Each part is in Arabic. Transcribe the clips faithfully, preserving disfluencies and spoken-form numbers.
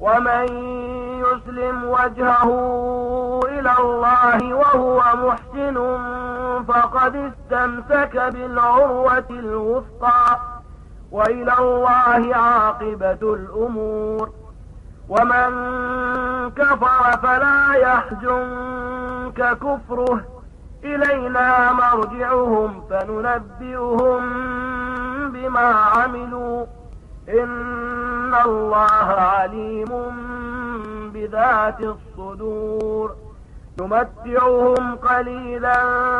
ومن يسلم وجهه إلى الله وهو محسن فقد استمسك بالعروة الوثقى وإلى الله عاقبة الأمور. ومن كفر فلا يحزنك كفره، إلينا مرجعهم فننبئهم بما عملوا، إن الله عليم بذات الصدور. نمتعهم قليلا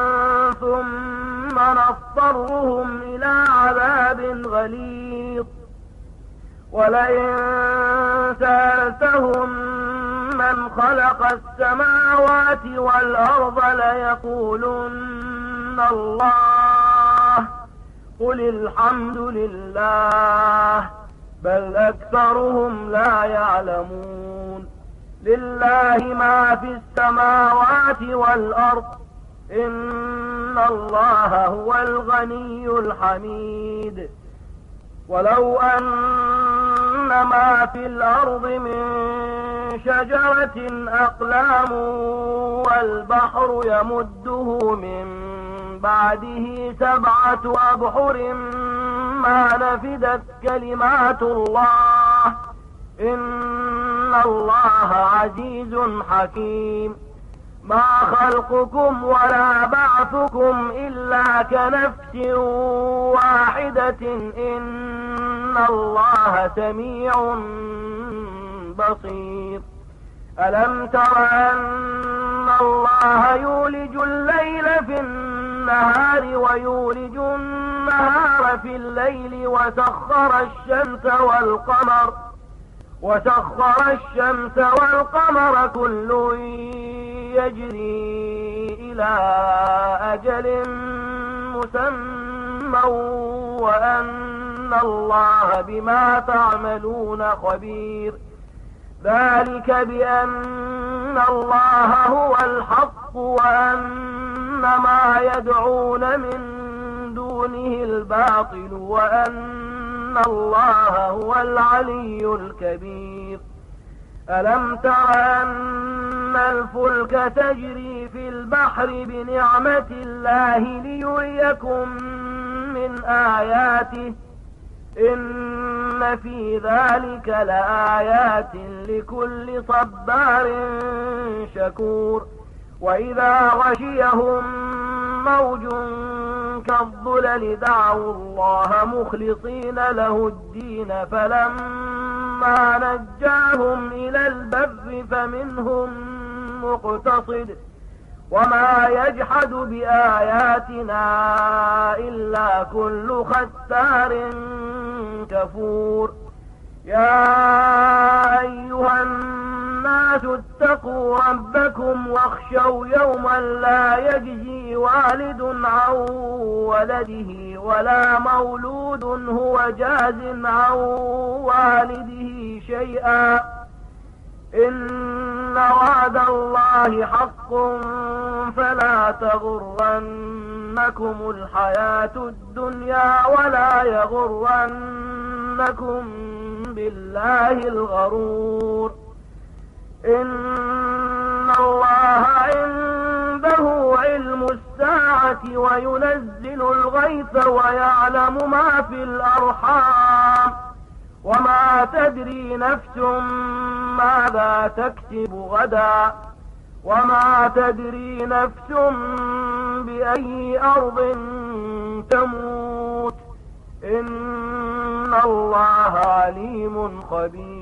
ثم نضطرهم إلى عذاب غليظ. ولئن سألتهم من خلق السماوات والأرض ليقولن الله، قل الحمد لله، بل أكثرهم لا يعلمون. لله ما في السماوات والأرض، إن الله هو الغني الحميد. ولو أن ما في الأرض من شجرة أقلام والبحر يمده من بعده سبعة أبحر ما نفدت كلمات الله، إن الله عزيز حكيم. ما خلقكم ولا بعثكم إلا كنفس واحدة، إن الله سميع بصير. ألم تر أن الله يولج الليل في النهار ويولج النهار في الليل وسخر الشمس والقمر وسخر الشمس والقمر كل يجري إلى أجل مسمى وأن الله بما تعملون خبير. ذلك بأن الله هو الحق وأن ما يدعون من دونه الباطل وأن الله هو العلي الكبير. ألم تر أن الفلك تجري في البحر بنعمة الله ليريكم من آياته، إن في ذلك لآيات لكل صبار شكور. وإذا غشيهم موج كالظلل دعوا الله مخلصين له الدين فلما نجاهم إلى البر فمنهم مقتصد وما يجحد بآياتنا إلا كل ختار كفور. يا أيها الناس اتقوا ربكم واخشوا يوما لا يجزي والد عن ولده ولا مولود هو جاز عن والده شيئا، إن وعد الله حق فلا تغرنكم الحياة الدنيا ولا يغرنكم بالله الغرور. إن الله عنده علم الساعة وينزل الغيث ويعلم ما في الأرحام وما تدري نفس ماذا تكسب غدا وما تدري نفس بأي أرض تموت، إن الله عليم خبير.